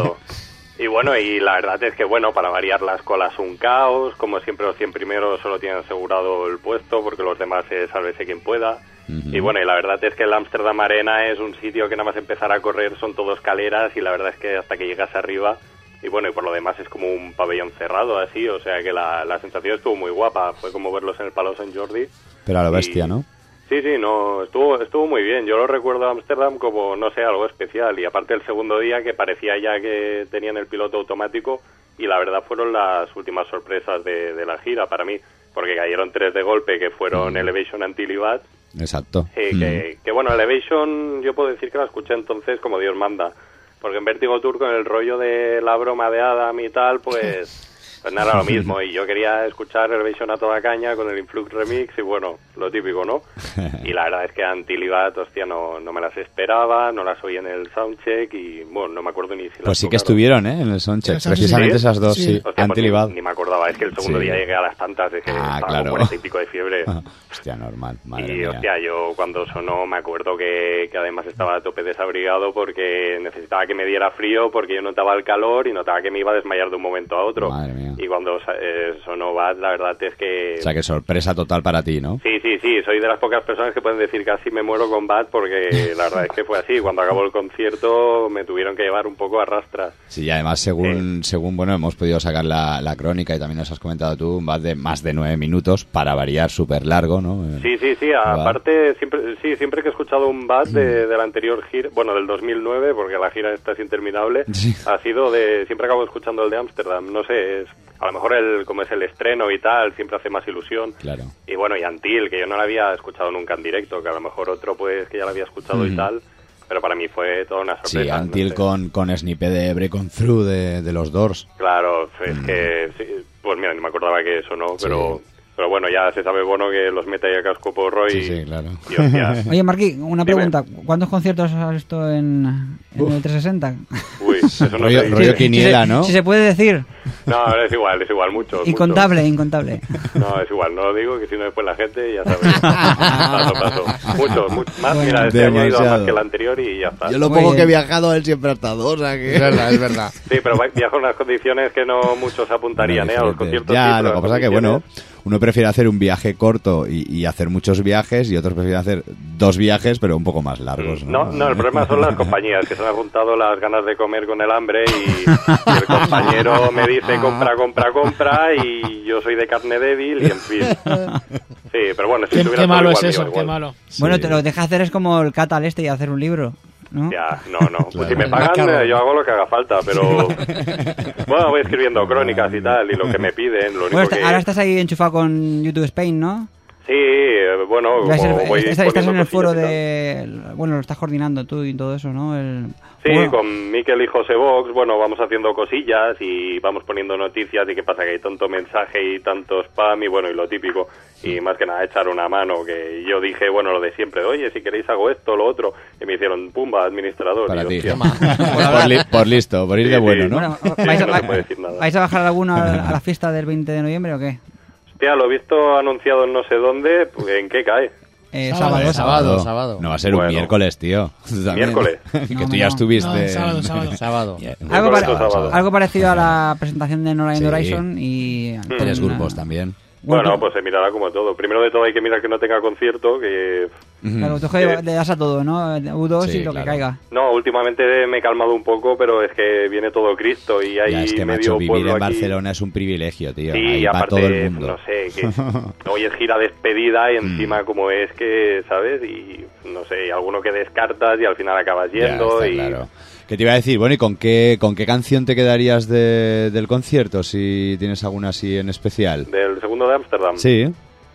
Y bueno, y la verdad es que bueno, para variar las colas un caos, como siempre los 100 primeros solo tienen asegurado el puesto, porque los demás es sálvese quien pueda. Y bueno, y la verdad es que el Amsterdam Arena es un sitio que nada más empezar a correr son todo escaleras, y la verdad es que hasta que llegas arriba, y bueno, y por lo demás es como un pabellón cerrado así, o sea que la sensación estuvo muy guapa, fue como verlos en el Palau Sant Jordi. Pero a lo bestia, ¿no? Sí, no, estuvo muy bien. Yo lo recuerdo a Ámsterdam como, no sé, algo especial. Y aparte el segundo día, que parecía ya que tenían el piloto automático, y la verdad fueron las últimas sorpresas de la gira para mí, porque cayeron 3 de golpe, que fueron Elevation, Until y Bad. Exacto. Que bueno, Elevation yo puedo decir que la escuché entonces como Dios manda, porque en Vértigo Tour, con el rollo de la broma de Adam y tal, pues no era lo mismo, y yo quería escuchar Elevation a toda caña con el Influx Remix, y bueno, lo típico, ¿no? Y la verdad es que Until y Bad, hostia, no me las esperaba, no las oí en el soundcheck, y bueno, no me acuerdo ni si las Pues sí que tocaron. estuvieron, en el soundcheck, precisamente esas dos, sí. Hostia, Until y Bad. Ni me acordaba, es que el segundo día llegué a las tantas, es que estaba claro. con 40 y pico de fiebre. Hostia, normal, madre Y mía. hostia, yo cuando sonó me acuerdo que además estaba a tope desabrigado, porque necesitaba que me diera frío, porque yo notaba el calor y notaba que me iba a desmayar de un momento a otro. Madre mía. Y cuando sonó Bad, la verdad es que... O sea, que sorpresa total para ti, ¿no? Sí, soy de las pocas personas que pueden decir casi me muero con Bad, porque la verdad es que fue así. Cuando acabó el concierto me tuvieron que llevar un poco a rastras. Sí, y además según bueno, hemos podido sacar la crónica, y también nos has comentado tú, un Bad de más de 9 minutos, para variar, súper largo, ¿no? Sí, aparte, siempre que he escuchado un Bad de la anterior gira, bueno, del 2009, porque la gira esta es interminable, ha sido siempre acabo escuchando el de Ámsterdam, no sé, a lo mejor como es el estreno y tal, siempre hace más ilusión. Claro. Y bueno, y Until, que yo no la había escuchado nunca en directo, que a lo mejor otro pues que ya la había escuchado y tal, pero para mí fue toda una sorpresa. Sí, Until, no sé. con Snippet de Break On Through de los Doors. Claro, es que, sí, pues mira, ni me acordaba que eso, ¿no? Pero bueno, ya se sabe, bueno, que los mete ahí a casco porro y... Sí, claro. Y hostia. Oye, Marquí, una pregunta. ¿Cuántos conciertos has visto en el 360? Uy, eso no sé. rollo quiniela, ¿no? Si se puede decir. No, es igual, mucho. Incontable. No, es igual, no lo digo, que si no después la gente ya sabe. paso. Mucho. Más, bueno, mira, este año he ido a más que el anterior y ya está. Yo lo poco que he viajado, él siempre ha estado, o sea que... Es verdad. Sí, pero viajo en unas condiciones que no muchos apuntarían, a los conciertos. Ya, sí, lo que pasa es que, bueno, uno prefiere hacer un viaje corto y hacer muchos viajes, y otros prefieren hacer 2 viajes, pero un poco más largos, ¿no? No, el problema son las compañías, que se han juntado las ganas de comer con el hambre, y el compañero me dice compra, y yo soy de carne débil, y en fin. Sí, pero bueno, si qué malo es eso, qué malo. Bueno, te lo deja hacer es como el Catal y hacer un libro, ¿no? Ya, no. Pues si me pagan, yo hago lo que haga falta, pero... Bueno, voy escribiendo crónicas y tal, y lo que me piden, lo único que... Ahora estás ahí enchufado con YouTube Spain, ¿no? Sí, bueno... Estás en el foro de... Bueno, lo estás coordinando tú y todo eso, ¿no? Sí, con Miquel y José Vox, bueno, vamos haciendo cosillas y vamos poniendo noticias, y qué pasa, que hay tanto mensaje y tanto spam, y bueno, y lo típico, y más que nada echar una mano, que yo dije, bueno, lo de siempre, oye, si queréis hago esto, lo otro, y me hicieron, pumba, administrador. Para y ti. Por listo, por ir de bueno, ¿no? Bueno, no se puede decir nada. ¿Vais a bajar alguno a la fiesta del 20 de noviembre o qué? Hostia, lo he visto anunciado en no sé dónde, pues, ¿en qué cae? Sábado. No va a ser un miércoles, tío. ¿Miércoles? Que tú ya estuviste... Sábado. Algo parecido a la presentación de Nora and Horizon y... 3 grupos también. Bueno, pues se mirará como todo. Primero de todo hay que mirar que no tenga concierto, que... Claro, tú le das a todo, ¿no? U2 y lo que caiga. No, últimamente me he calmado un poco, pero es que viene todo Cristo y hay es que, medio macho, vivir pueblo en aquí. Barcelona es un privilegio, tío. Sí, ahí aparte, para todo el mundo. no sé, que hoy es gira despedida y encima como es que, ¿sabes? Y no sé, alguno que descartas y al final acabas yendo Ya, está claro. ¿Qué te iba a decir? Bueno, ¿y con qué canción te quedarías del concierto, si tienes alguna así en especial? ¿Del segundo de Ámsterdam? Sí.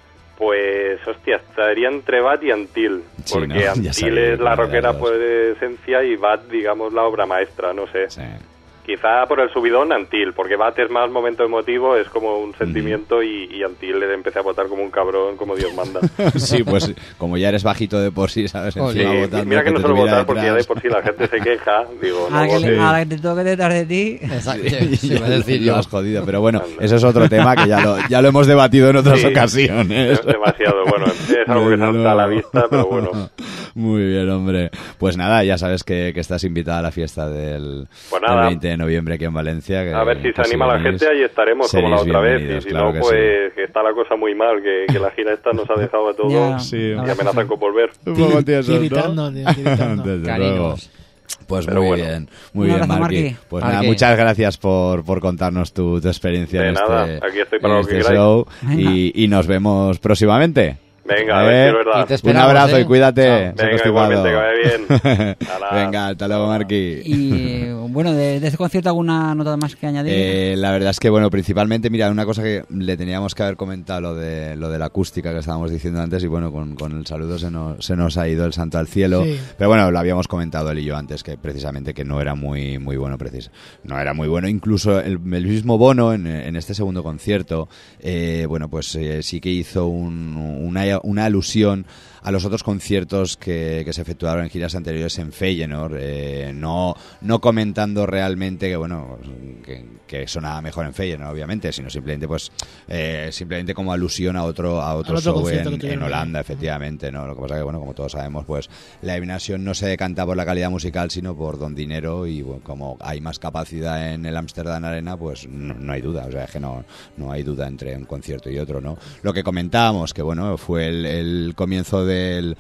Pues, hostia, estaría entre Bad y Until, Sí, porque ¿no? Ya Until sabía es la que rockera eran por esencia y Bad, digamos, la obra maestra, no sé. Sí. Quizá por el subidón Until, porque Bad es más momento emotivo, es como un sentimiento y Until le empecé a votar como un cabrón, como Dios manda. Sí, pues como ya eres bajito de por sí, ¿sabes? Sí, Encima votando, mira que no suelo tuviera votar porque ya de detrás. por sí la gente se queja, digo, no Ahora voté. que te toque detrás de ti... Exacto. Ya lo has jodido, pero bueno, eso es otro tema que ya lo hemos debatido en otras ocasiones. Es demasiado, bueno, es algo que salta a la vista, pero bueno. Muy bien, hombre. Pues nada, ya sabes que estás invitada a la fiesta del 20 de noviembre aquí en Valencia. Que, a ver si se anima la gente, ahí estaremos como la otra vez. Y si no, pues que está la cosa muy mal, que la gira esta nos ha dejado a todos y amenazan con volver. Un poco tiesos, Gritando. Desde luego. Pues muy bien, Marqui. Pues Marqui. nada, muchas gracias por contarnos tu experiencia en nada, aquí estoy para lo que queráis. show y nos vemos próximamente. Venga, a ver si es verdad. Y te Un esperamos, abrazo y cuídate. Venga, Constipado. igualmente, que vaya bien. Venga, hasta luego, Marqui. Y bueno, de este concierto, ¿alguna nota más que añadir? La verdad es que, bueno, principalmente, mira, una cosa que le teníamos que haber comentado, lo de la acústica que estábamos diciendo antes, y bueno, con el saludo se nos ha ido el santo al cielo. Sí. Pero bueno, lo habíamos comentado él y yo antes, que precisamente que no era muy bueno, no era muy bueno. Incluso el mismo Bono, en este segundo concierto, bueno, pues sí que hizo una alusión a los otros conciertos que se efectuaron en giras anteriores en Feyenoord, no comentando realmente que bueno que sonaba mejor en Feyenoord, obviamente, sino simplemente pues simplemente como alusión a otro show en Holanda, efectivamente, ¿no? Lo que pasa que bueno, como todos sabemos, pues la Nation no se decanta por la calidad musical, sino por don dinero, y bueno, como hay más capacidad en el Amsterdam Arena, pues no hay duda, o sea, es que no hay duda entre un concierto y otro, ¿no? Lo que comentábamos, que bueno, fue el comienzo el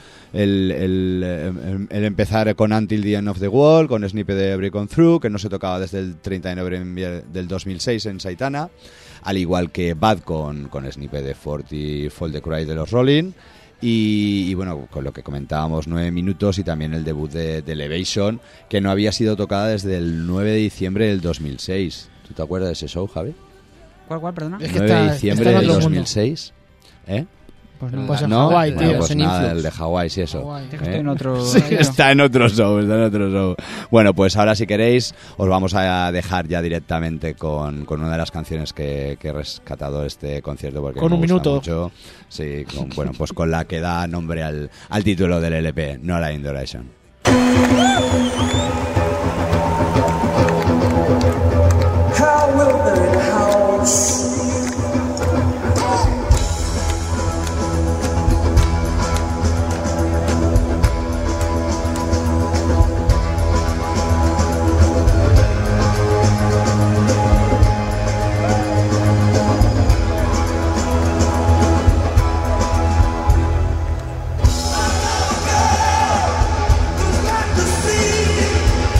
empezar con Until the End of the World, con Snippet de Break On Through, que no se tocaba desde el 30 de noviembre del 2006 en Saitana, al igual que Bad con Snippet de 40 Fold the Cry de los Rolling, y bueno, con lo que comentábamos, 9 minutos, y también el debut de Elevation, que no había sido tocada desde el 9 de diciembre del 2006. ¿Tú te acuerdas de ese show, Javi? ¿Cuál, perdona? Es que 9 de está diciembre en del otro 2006. ¿Eh? Pues no. Pues en ¿No? Hawái, Bueno, tío. pues en nada, Influx. el de Hawái, sí, eso. Hawái. Estoy en otro... Sí, está en otro show. Bueno, pues ahora, si queréis, os vamos a dejar ya directamente con una de las canciones que he rescatado de este concierto, porque Con me un gusta minuto. mucho. Sí, bueno, pues con la que da nombre al título del LP, Nora and Horizon. How will the house Got to see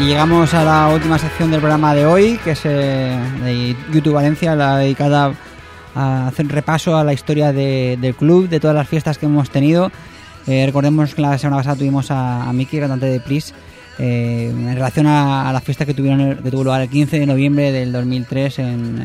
llegamos a la última sección del programa de hoy, que es de YouTube Valencia, la dedicada a hacer un repaso a la historia del club, de todas las fiestas que hemos tenido. Recordemos que la semana pasada tuvimos a Miki, cantante de Pris, en relación a la fiesta que tuvo lugar el 15 de noviembre del 2003 en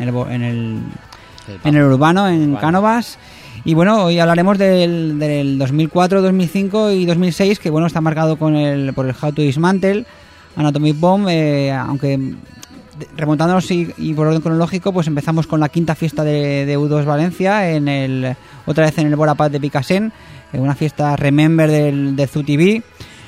el Urbano, en Cánovas. Y bueno, hoy hablaremos del 2004, 2005 y 2006, que bueno, está marcado por el How to Dismantle, Atomic Bomb, aunque remontándonos y por orden cronológico, pues empezamos con la quinta fiesta de U2 Valencia, otra vez en el Borapaz de Picassent, una fiesta Remember del ZUTV.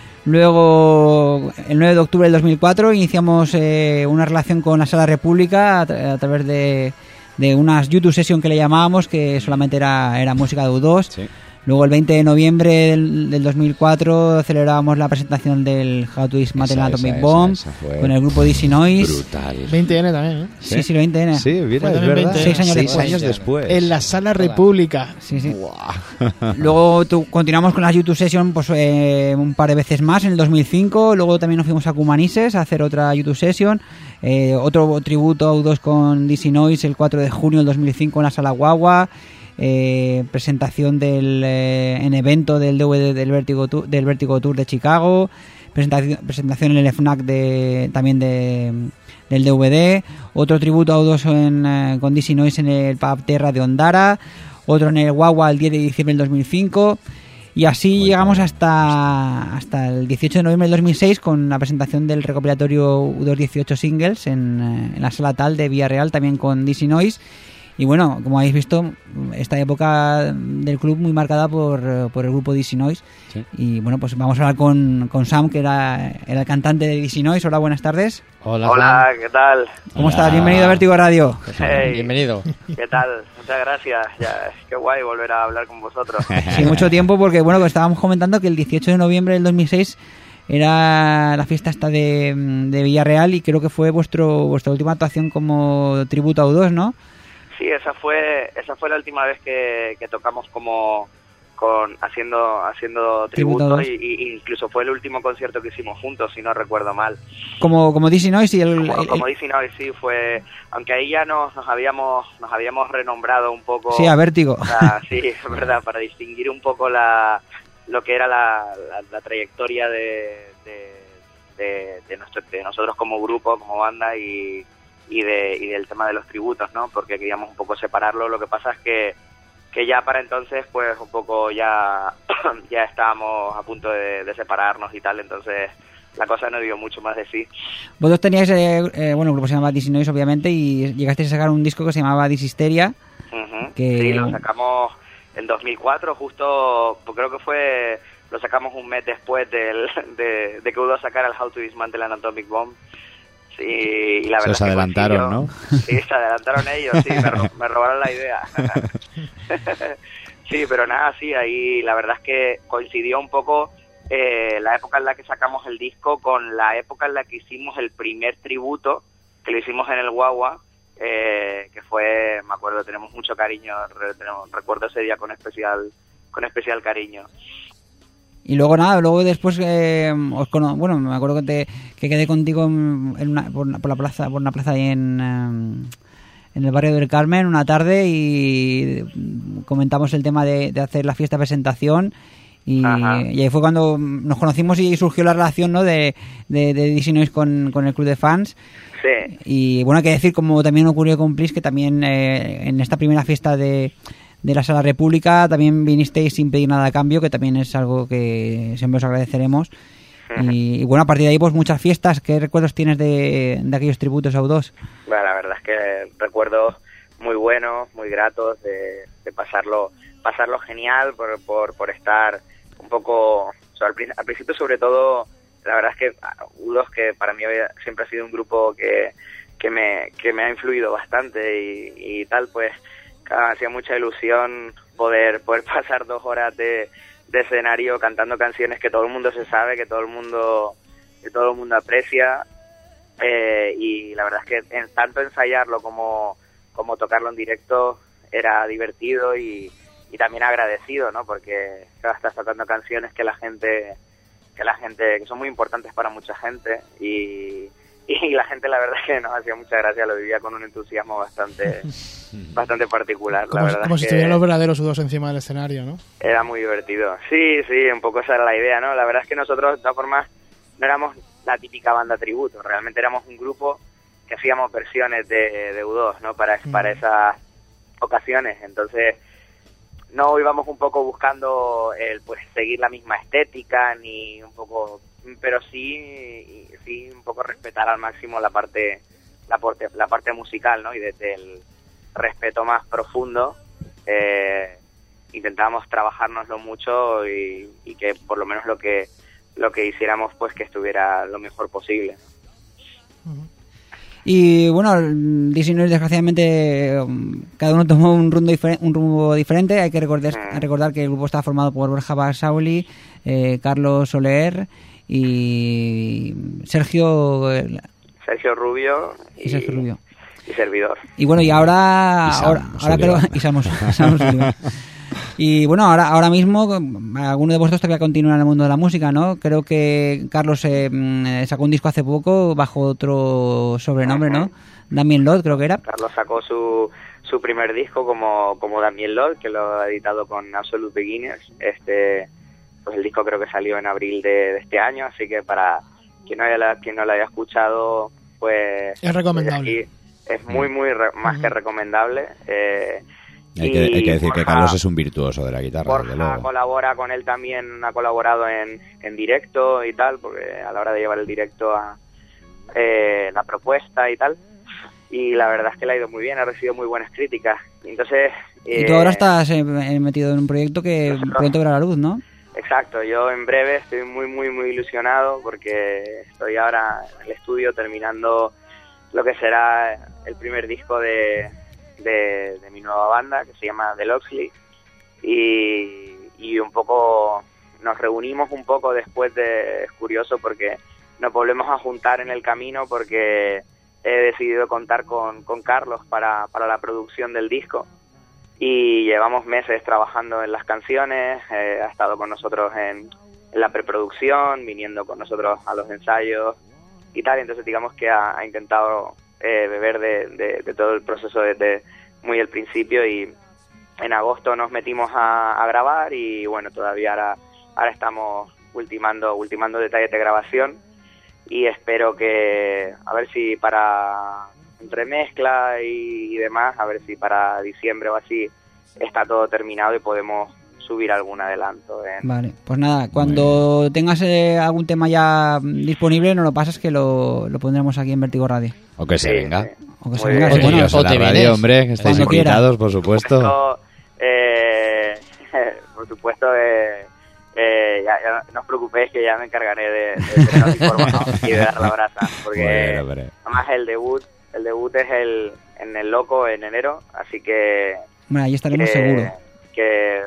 Luego, el 9 de octubre del 2004, iniciamos una relación con la Sala República a través de unas YouTube Session que le llamábamos, que solamente era música de U2. Sí. Luego el 20 de noviembre del 2004 celebrábamos la presentación del How to Dismantle Atomic Bomb con el grupo Dizzy Noise. Brutal. 20N también, ¿eh? Sí, el 20N. Sí, mira, es verdad. 6 años después. En la Sala República. Sí. Luego continuamos con la YouTube Session pues, un par de veces más en el 2005. Luego también nos fuimos a Cumanises a hacer otra YouTube Session. Otro tributo a U2 con Dizzy Noise el 4 de junio del 2005 en la Sala Guagua. Presentación en evento del DVD del Vertigo Tour de Chicago, presentación en el FNAC también del DVD, otro tributo a U2 con Dizzy Noise en el Pub Terra de Ondara, otro en el Guagua el 10 de diciembre del 2005 y así llegamos hasta el 18 de noviembre del 2006 con la presentación del recopilatorio U2 18 Singles en la Sala Tal de Villarreal, también con Dizzy Noise. Y bueno, como habéis visto, esta época del club muy marcada por el grupo Dizzy Noise. Sí. Y bueno, pues vamos a hablar con Sam, que era el cantante de Dizzy Noise. Hola, buenas tardes. Hola, ¿qué tal? ¿Cómo estás? Bienvenido a Vértigo Radio. Hey, bienvenido. ¿Qué tal? Muchas gracias. Qué guay volver a hablar con vosotros. Sí, mucho tiempo porque, bueno, pues estábamos comentando que el 18 de noviembre del 2006 era la fiesta esta de Villarreal y creo que fue vuestra última actuación como tributo a U2, ¿no? Sí, esa fue la última vez que tocamos haciendo tributo y incluso fue el último concierto que hicimos juntos, si no recuerdo mal. Como Dizzy Noise y como Dizzy Noise, sí, fue, aunque ahí ya nos habíamos renombrado un poco. Sí, a Vértigo. Sí, es verdad, para distinguir un poco lo que era la trayectoria de nosotros como grupo, como banda y del tema de los tributos, ¿no? Porque queríamos un poco separarlo. Lo que pasa es que ya para entonces, pues un poco ya estábamos a punto de separarnos y tal, entonces la cosa no dio mucho más de sí. Vosotros teníais, el grupo se llamaba Dizzy Noise, obviamente, y llegasteis a sacar un disco que se llamaba Dizzysteria. Uh-huh. Sí, lo sacamos en 2004, justo, creo que lo sacamos un mes después de que U2 sacara el How to Dismantle Atomic Bomb. Sí, y la verdad se adelantaron, ¿no? Sí, se adelantaron ellos, sí, me robaron la idea. Sí, pero nada, sí, ahí la verdad es que coincidió un poco la época en la que sacamos el disco con la época en la que hicimos el primer tributo, que lo hicimos en el Guagua, que fue, me acuerdo, tenemos mucho cariño, recuerdo ese día con especial cariño. Y luego después me acuerdo que quedé contigo por una plaza ahí en el barrio del Carmen una tarde y comentamos el tema de hacer la fiesta presentación y ahí fue cuando nos conocimos y surgió la relación, ¿no? de Dizzy Noise con el club de fans. Sí. Y bueno, hay que decir, como también ocurrió con Pris, que también en esta primera fiesta de la Sala República también vinisteis sin pedir nada a cambio, que también es algo que siempre os agradeceremos. Y bueno, a partir de ahí, pues muchas fiestas. ¿Qué recuerdos tienes de aquellos tributos a U2? Bueno, la verdad es que recuerdos muy buenos, muy gratos, de pasarlo genial por estar un poco, o sea, al principio sobre todo, la verdad es que U2, que para mí siempre ha sido un grupo que me ha influido bastante y tal, pues hacía mucha ilusión poder pasar 2 horas de escenario cantando canciones que todo el mundo se sabe, que todo el mundo aprecia, y la verdad es que tanto ensayarlo como tocarlo en directo era divertido y también agradecido, ¿no? Porque estás tocando canciones que la gente que son muy importantes para mucha gente y la gente, la verdad, que nos hacía mucha gracia, lo vivía con un entusiasmo bastante particular. Como si estuvieran los verdaderos U2 encima del escenario, ¿no? Era muy divertido. Sí, un poco esa era la idea, ¿no? La verdad es que nosotros, de todas formas, no éramos la típica banda tributo, realmente éramos un grupo que hacíamos versiones de U2, ¿no? Para esas ocasiones, entonces no íbamos un poco buscando pues seguir la misma estética ni un poco, pero sí un poco respetar al máximo la parte musical, ¿no? Y desde el respeto más profundo intentábamos trabajárnoslo mucho y que por lo menos lo que hiciéramos pues que estuviera lo mejor posible. Y bueno, Dizzy-Noise, desgraciadamente cada uno tomó un rumbo diferente. Hay que recordar que el grupo está formado por Borja Basauli, Carlos Soler y Sergio Rubio y servidor. Y bueno, y ahora creo y Salmos y bueno, ahora mismo alguno de vosotros todavía continúa en el mundo de la música, ¿no? Creo que Carlos sacó un disco hace poco bajo otro sobrenombre, ¿no? Damien Lord, creo que era. Carlos sacó su primer disco como Damien Lord, que lo ha editado con Absolute Beginners. Pues el disco creo que salió en abril de este año, así que para quien no lo haya escuchado, pues es recomendable. Es muy más que recomendable. Hay que decir que Carlos es un virtuoso de la guitarra. Borja colabora con él también, ha colaborado en directo y tal, porque a la hora de llevar el directo a la propuesta y tal, y la verdad es que le ha ido muy bien, ha recibido muy buenas críticas. Entonces, y tú ahora estás metido en un proyecto que pronto verá la luz, ¿no? Exacto, yo en breve estoy muy ilusionado porque estoy ahora en el estudio terminando lo que será el primer disco de mi nueva banda, que se llama The Loxley, y un poco nos reunimos un poco después es curioso porque nos volvemos a juntar en el camino porque he decidido contar con Carlos para la producción del disco y llevamos meses trabajando en las canciones, ha estado con nosotros en la preproducción, viniendo con nosotros a los ensayos y tal, entonces digamos que ha intentado beber de todo el proceso desde muy el principio, y en agosto nos metimos a grabar y bueno, todavía ahora estamos ultimando detalles de grabación y espero que a ver si para entre mezcla y demás, a ver si para diciembre o así está todo terminado y podemos subir algún adelanto. Vale, pues nada, cuando tengas algún tema ya disponible nos lo pasas, que lo pondremos aquí en Vértigo Radio. O que se venga. Sí. O que se venga. Bueno, o te radio, hombre, que estáis invitados, por supuesto. Por supuesto, ya no os preocupéis que ya me encargaré de teneros informados y de dar la brasa, porque además el debut es en el Loco en enero, así que bueno, ahí estaremos seguros. Que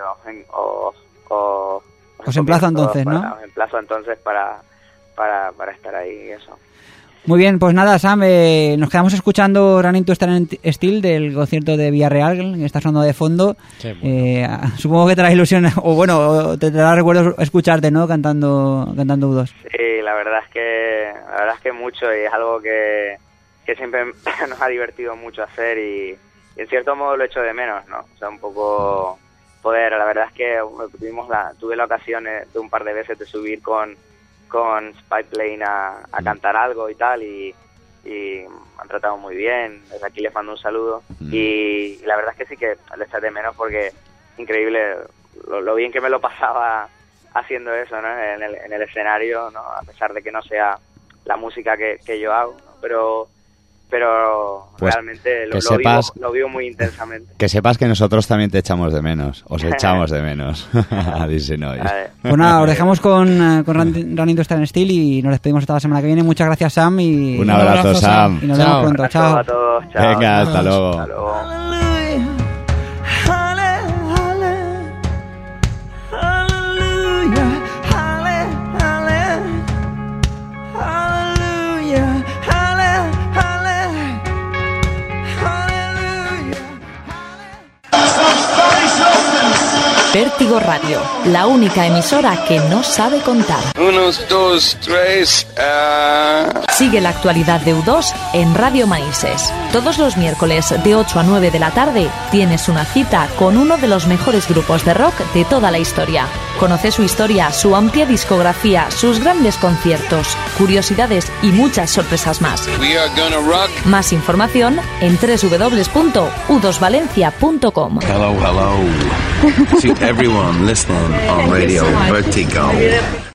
os emplazo entonces, ¿no? Os emplazo entonces para estar ahí, eso. Muy bien, pues nada, Sam, nos quedamos escuchando Running to Stand Still del concierto de Villarreal, que está sonando de fondo. Bueno. Supongo que te da ilusión, o bueno, te da recuerdo escucharte, ¿no? Cantando U2. Sí, la verdad es que mucho, y es algo que siempre nos ha divertido mucho hacer, y en cierto modo lo echo de menos, ¿no? O sea, un poco poder, la verdad es que tuve la ocasión de un par de veces de subir con Spike Lane a cantar algo y tal, y me han tratado muy bien. Desde aquí les mando un saludo, y la verdad es que sí que le eché de menos, porque increíble lo bien que me lo pasaba haciendo eso, ¿no? En el escenario, ¿no? A pesar de que no sea la música que yo hago, ¿no? Pero pues realmente lo vivo muy intensamente. Que sepas que nosotros también te echamos de menos, os echamos de menos a Dizzy-Noise. Pues nada, os dejamos con Running to Stand Still y nos despedimos hasta la semana que viene. Muchas gracias, Sam, y un abrazo, Sam. Y nos vemos pronto. Chao. A todos. Chao. Venga, hasta luego. Hasta luego. Vértigo Radio, la única emisora que no sabe contar. 1, 2, 3. Sigue la actualidad de U2 en Radio Manises. Todos los miércoles de 8 a 9 de la tarde tienes una cita con uno de los mejores grupos de rock de toda la historia. Conoce su historia, su amplia discografía, sus grandes conciertos, curiosidades y muchas sorpresas más. We are gonna rock. Más información en www.u2valencia.com. Hello, hello to everyone listening on Radio Vertigo.